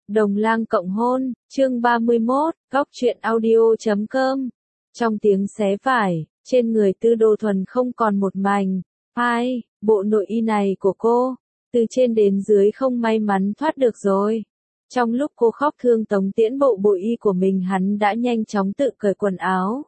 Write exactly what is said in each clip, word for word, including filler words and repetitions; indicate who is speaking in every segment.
Speaker 1: Đồng Lang Cộng Hôn, chương ba mươi mốt, góc truyện audio chấm com. Trong tiếng xé vải, trên người Tư Đồ Thuần không còn một mảnh. Ai, bộ nội y này của cô, từ trên đến dưới không may mắn thoát được rồi. Trong lúc cô khóc thương Tống Tiễn bộ bội y của mình, hắn đã nhanh chóng tự cởi quần áo.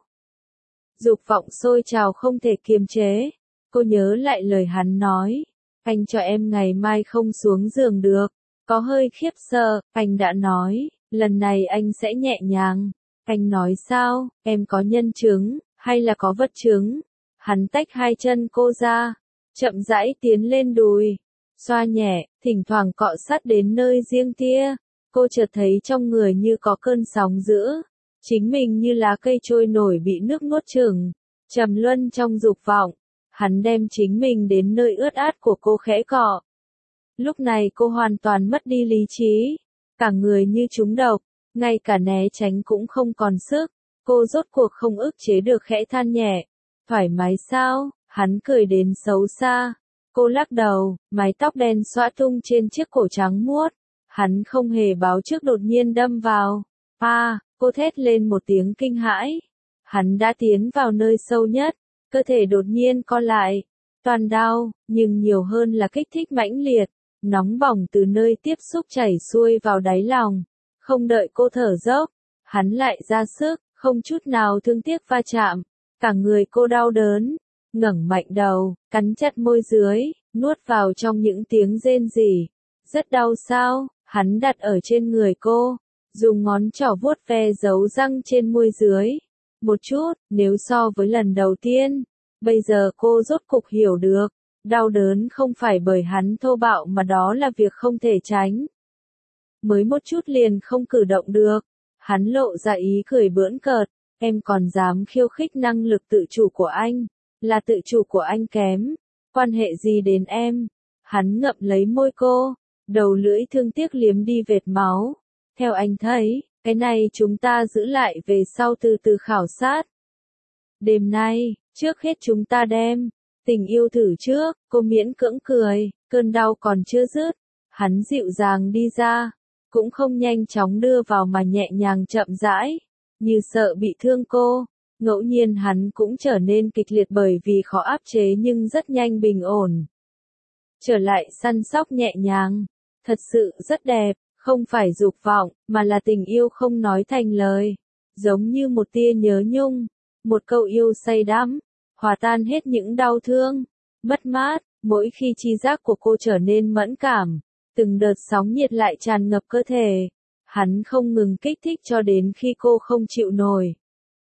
Speaker 1: Dục vọng sôi trào không thể kiềm chế. Cô nhớ lại lời hắn nói, anh cho em ngày mai không xuống giường được. Có hơi khiếp sợ, anh đã nói, lần này anh sẽ nhẹ nhàng. Anh nói sao, em có nhân chứng, hay là có vật chứng? Hắn tách hai chân cô ra, chậm rãi tiến lên đùi, xoa nhẹ, thỉnh thoảng cọ sát đến nơi riêng tia. Cô chợt thấy trong người như có cơn sóng dữ, chính mình như lá cây trôi nổi bị nước nuốt chửng, trầm luân trong dục vọng. Hắn đem chính mình đến nơi ướt át của cô khẽ cọ. Lúc này cô hoàn toàn mất đi lý trí, cả người như trúng độc, ngay cả né tránh cũng không còn sức. Cô rốt cuộc không ức chế được khẽ than nhẹ, thoải mái sao? Hắn cười đến xấu xa. Cô lắc đầu, mái tóc đen xõa tung trên chiếc cổ trắng muốt. Hắn không hề báo trước đột nhiên đâm vào. À, cô thét lên một tiếng kinh hãi. Hắn đã tiến vào nơi sâu nhất, cơ thể đột nhiên co lại, toàn đau, nhưng nhiều hơn là kích thích mãnh liệt. Nóng bỏng từ nơi tiếp xúc chảy xuôi vào đáy lòng. Không đợi cô thở dốc, hắn lại ra sức, không chút nào thương tiếc va chạm. Cả người cô đau đớn, ngẩng mạnh đầu, cắn chặt môi dưới, nuốt vào trong những tiếng rên rỉ. Rất đau sao? Hắn đặt ở trên người cô, dùng ngón trỏ vuốt ve dấu răng trên môi dưới. Một chút, nếu so với lần đầu tiên, bây giờ cô rốt cục hiểu được. Đau đớn không phải bởi hắn thô bạo mà đó là việc không thể tránh. Mới một chút liền không cử động được. Hắn lộ ra ý cười bỡn cợt. Em còn dám khiêu khích năng lực tự chủ của anh. Là tự chủ của anh kém. Quan hệ gì đến em? Hắn ngậm lấy môi cô. Đầu lưỡi thương tiếc liếm đi vệt máu. Theo anh thấy, cái này chúng ta giữ lại về sau từ từ khảo sát. Đêm nay, trước hết chúng ta đem tình yêu thử trước. Cô miễn cưỡng cười, cơn đau còn chưa dứt. Hắn dịu dàng đi ra, cũng không nhanh chóng đưa vào mà nhẹ nhàng chậm rãi, như sợ bị thương cô. Ngẫu nhiên hắn cũng trở nên kịch liệt bởi vì khó áp chế nhưng rất nhanh bình ổn. Trở lại săn sóc nhẹ nhàng, thật sự rất đẹp, không phải dục vọng, mà là tình yêu không nói thành lời. Giống như một tia nhớ nhung, một câu yêu say đắm, hòa tan hết những đau thương, mất mát. Mỗi khi tri giác của cô trở nên mẫn cảm, từng đợt sóng nhiệt lại tràn ngập cơ thể. Hắn không ngừng kích thích cho đến khi cô không chịu nổi.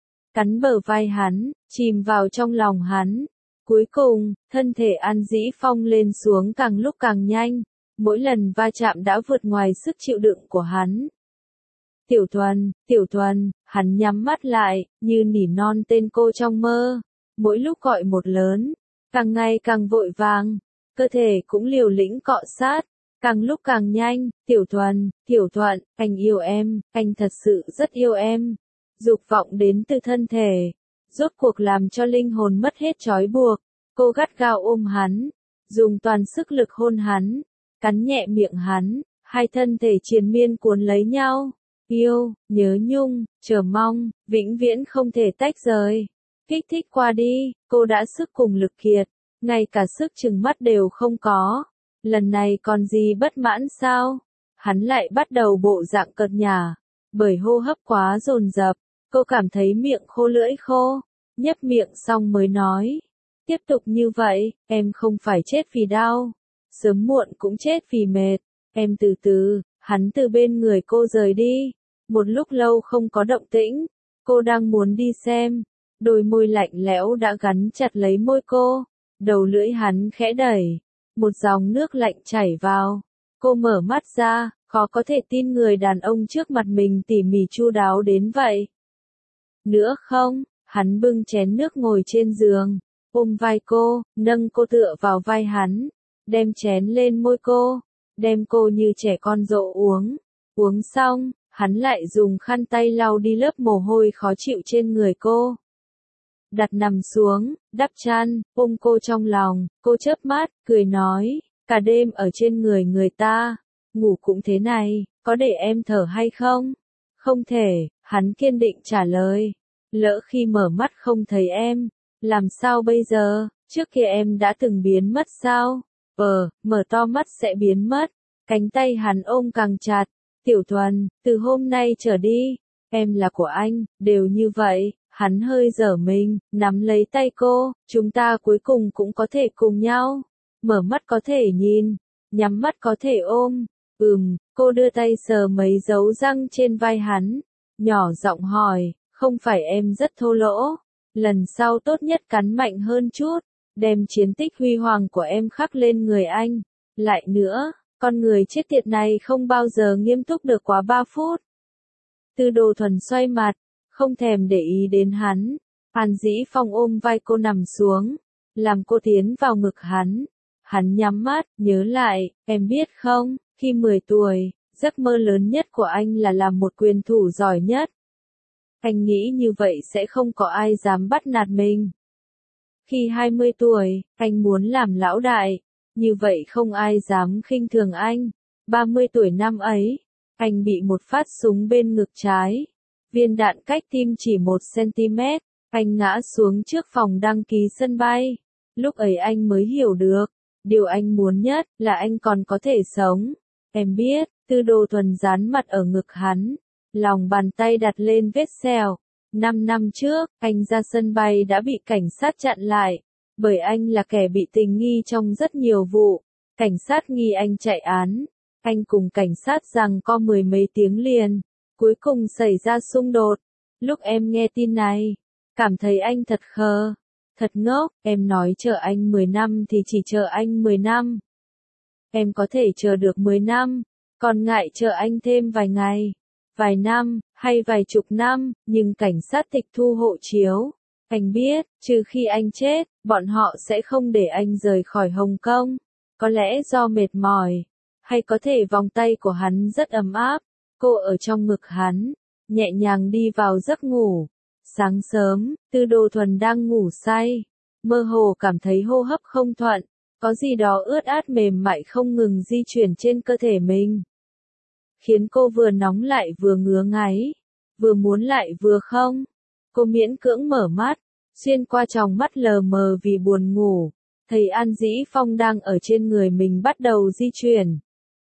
Speaker 1: Cắn bờ vai hắn, chìm vào trong lòng hắn. Cuối cùng, thân thể An Dĩ Phong lên xuống càng lúc càng nhanh. Mỗi lần va chạm đã vượt ngoài sức chịu đựng của hắn. Tiểu Thuần, Tiểu Thuần, hắn nhắm mắt lại, như nỉ non tên cô trong mơ. Mỗi lúc gọi một lớn, càng ngày càng vội vàng, cơ thể cũng liều lĩnh cọ sát, càng lúc càng nhanh. Tiểu Thuần, Tiểu Thuận, anh yêu em, anh thật sự rất yêu em. Dục vọng đến từ thân thể, rốt cuộc làm cho linh hồn mất hết trói buộc. Cô gắt gao ôm hắn, dùng toàn sức lực hôn hắn, cắn nhẹ miệng hắn, hai thân thể triền miên cuốn lấy nhau. Yêu, nhớ nhung, chờ mong, vĩnh viễn không thể tách rời. Kích thích qua đi, cô đã sức cùng lực kiệt, ngay cả sức chừng mắt đều không có. Lần này còn gì bất mãn sao? Hắn lại bắt đầu bộ dạng cợt nhả, bởi hô hấp quá dồn dập, cô cảm thấy miệng khô lưỡi khô, nhấp miệng xong mới nói. Tiếp tục như vậy, em không phải chết vì đau, sớm muộn cũng chết vì mệt. Em từ từ. Hắn từ bên người cô rời đi, một lúc lâu không có động tĩnh, cô đang muốn đi xem. Đôi môi lạnh lẽo đã gắn chặt lấy môi cô, đầu lưỡi hắn khẽ đẩy, một dòng nước lạnh chảy vào. Cô mở mắt ra, khó có thể tin người đàn ông trước mặt mình tỉ mỉ chu đáo đến vậy. Nữa không, hắn bưng chén nước ngồi trên giường, ôm vai cô, nâng cô tựa vào vai hắn, đem chén lên môi cô, đem cô như trẻ con dỗ uống. Uống xong, hắn lại dùng khăn tay lau đi lớp mồ hôi khó chịu trên người cô. Đặt nằm xuống, đắp chăn, ôm cô trong lòng. Cô chớp mắt, cười nói, cả đêm ở trên người người ta, ngủ cũng thế này, có để em thở hay không? Không thể, hắn kiên định trả lời. Lỡ khi mở mắt không thấy em, làm sao bây giờ, trước kia em đã từng biến mất sao? Ờ, mở to mắt sẽ biến mất. Cánh tay hắn ôm càng chặt. Tiểu Thuần, từ hôm nay trở đi, em là của anh, đều như vậy. Hắn hơi giở mình, nắm lấy tay cô, chúng ta cuối cùng cũng có thể cùng nhau. Mở mắt có thể nhìn, nhắm mắt có thể ôm. Ừm, cô đưa tay sờ mấy dấu răng trên vai hắn, nhỏ giọng hỏi, không phải em rất thô lỗ, lần sau tốt nhất cắn mạnh hơn chút, đem chiến tích huy hoàng của em khắc lên người anh. Lại nữa, con người chết tiệt này không bao giờ nghiêm túc được quá ba phút. Tư Đồ Thuần xoay mặt, không thèm để ý đến hắn. An Dĩ Phong ôm vai cô nằm xuống, làm cô tiến vào ngực hắn. Hắn nhắm mắt, nhớ lại, em biết không, khi mười tuổi, giấc mơ lớn nhất của anh là làm một quyền thủ giỏi nhất. Anh nghĩ như vậy sẽ không có ai dám bắt nạt mình. Khi hai mươi tuổi, anh muốn làm lão đại, như vậy không ai dám khinh thường anh. ba mươi tuổi năm ấy, anh bị một phát súng bên ngực trái. Viên đạn cách tim chỉ một xăng-ti-mét, anh ngã xuống trước phòng đăng ký sân bay. Lúc ấy anh mới hiểu được, điều anh muốn nhất là anh còn có thể sống. Em biết, Tư Đồ Thuần dán mặt ở ngực hắn, lòng bàn tay đặt lên vết sẹo. Năm năm trước, anh ra sân bay đã bị cảnh sát chặn lại, bởi anh là kẻ bị tình nghi trong rất nhiều vụ. Cảnh sát nghi anh chạy án, anh cùng cảnh sát giằng co mười mấy tiếng liền, cuối cùng xảy ra xung đột. Lúc em nghe tin này, cảm thấy anh thật khờ, thật ngốc, em nói chờ anh mười năm thì chỉ chờ anh mười năm. Em có thể chờ được mười năm, còn ngại chờ anh thêm vài ngày, vài năm, hay vài chục năm, nhưng cảnh sát tịch thu hộ chiếu. Anh biết, trừ khi anh chết, bọn họ sẽ không để anh rời khỏi Hồng Kông. Có lẽ do mệt mỏi, hay có thể vòng tay của hắn rất ấm áp, cô ở trong ngực hắn, nhẹ nhàng đi vào giấc ngủ. Sáng sớm, Tư Đồ Thuần đang ngủ say, mơ hồ cảm thấy hô hấp không thuận, có gì đó ướt át mềm mại không ngừng di chuyển trên cơ thể mình, khiến cô vừa nóng lại vừa ngứa ngáy, vừa muốn lại vừa không. Cô miễn cưỡng mở mắt, xuyên qua tròng mắt lờ mờ vì buồn ngủ, thấy An Dĩ Phong đang ở trên người mình bắt đầu di chuyển.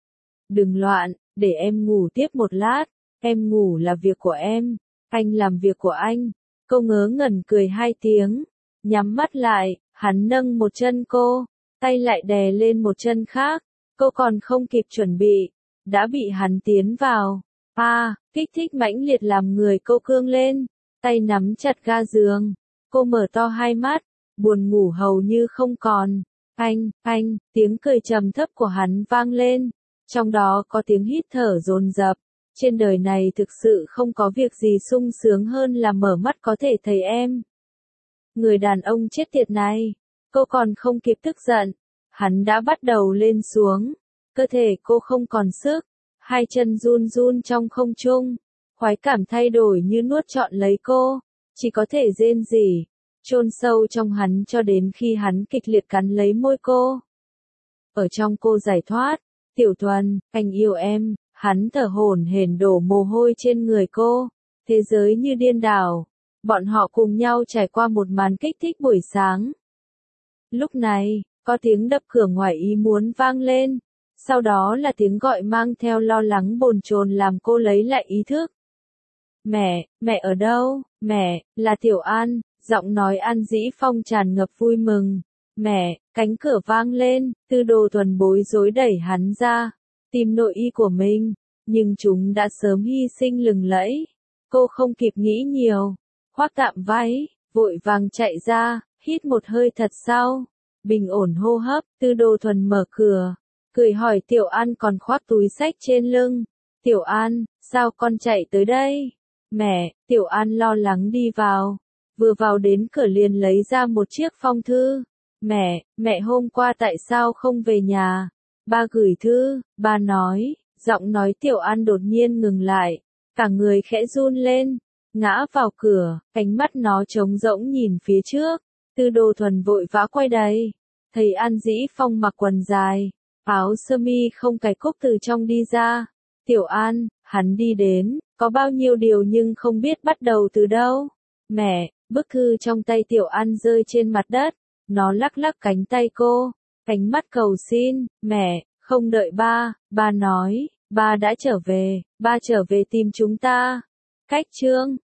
Speaker 1: Đừng loạn, để em ngủ tiếp một lát, em ngủ là việc của em, anh làm việc của anh. Cô ngớ ngẩn cười hai tiếng, nhắm mắt lại, hắn nâng một chân cô, tay lại đè lên một chân khác, cô còn không kịp chuẩn bị, đã bị hắn tiến vào. A, à, kích thích mãnh liệt làm người cô cương lên, tay nắm chặt ga giường, cô mở to hai mắt, buồn ngủ hầu như không còn. Anh, anh, tiếng cười trầm thấp của hắn vang lên, trong đó có tiếng hít thở dồn dập. Trên đời này thực sự không có việc gì sung sướng hơn là mở mắt có thể thấy em. Người đàn ông chết tiệt này, cô còn không kịp tức giận, hắn đã bắt đầu lên xuống, cơ thể cô không còn sức, hai chân run run trong không trung, khoái cảm thay đổi như nuốt trọn lấy cô, chỉ có thể rên rỉ, chôn sâu trong hắn cho đến khi hắn kịch liệt cắn lấy môi cô. Ở trong cô giải thoát, Tiểu Thuần, anh yêu em. Hắn thở hổn hển đổ mồ hôi trên người cô, thế giới như điên đảo, bọn họ cùng nhau trải qua một màn kích thích buổi sáng. Lúc này, có tiếng đập cửa ngoài ý muốn vang lên, sau đó là tiếng gọi mang theo lo lắng bồn chồn làm cô lấy lại ý thức. Mẹ, mẹ ở đâu? Mẹ, là Tiểu An, giọng nói An Dĩ Phong tràn ngập vui mừng. Mẹ, cánh cửa vang lên, Tư Đồ Thuần bối rối đẩy hắn ra. Tìm nội y của mình, nhưng chúng đã sớm hy sinh lừng lẫy. Cô không kịp nghĩ nhiều, khoác tạm váy, vội vàng chạy ra, hít một hơi thật sâu, bình ổn hô hấp. Tư Đồ Thuần mở cửa, cười hỏi Tiểu An còn khoác túi xách trên lưng. Tiểu An, sao con chạy tới đây? Mẹ, Tiểu An lo lắng đi vào, vừa vào đến cửa liền lấy ra một chiếc phong thư. Mẹ, mẹ hôm qua tại sao không về nhà? Ba gửi thư, ba nói, giọng nói Tiểu An đột nhiên ngừng lại, cả người khẽ run lên, ngã vào cửa, ánh mắt nó trống rỗng nhìn phía trước. Tư Đồ Thuần vội vã quay đây, thấy An Dĩ Phong mặc quần dài, áo sơ mi không cài cúc từ trong đi ra. Tiểu An, hắn đi đến, có bao nhiêu điều nhưng không biết bắt đầu từ đâu. Mẹ, bức thư trong tay Tiểu An rơi trên mặt đất, nó lắc lắc cánh tay cô, ánh mắt cầu xin, mẹ, không đợi ba, ba nói, ba đã trở về, ba trở về tìm chúng ta. Cách chương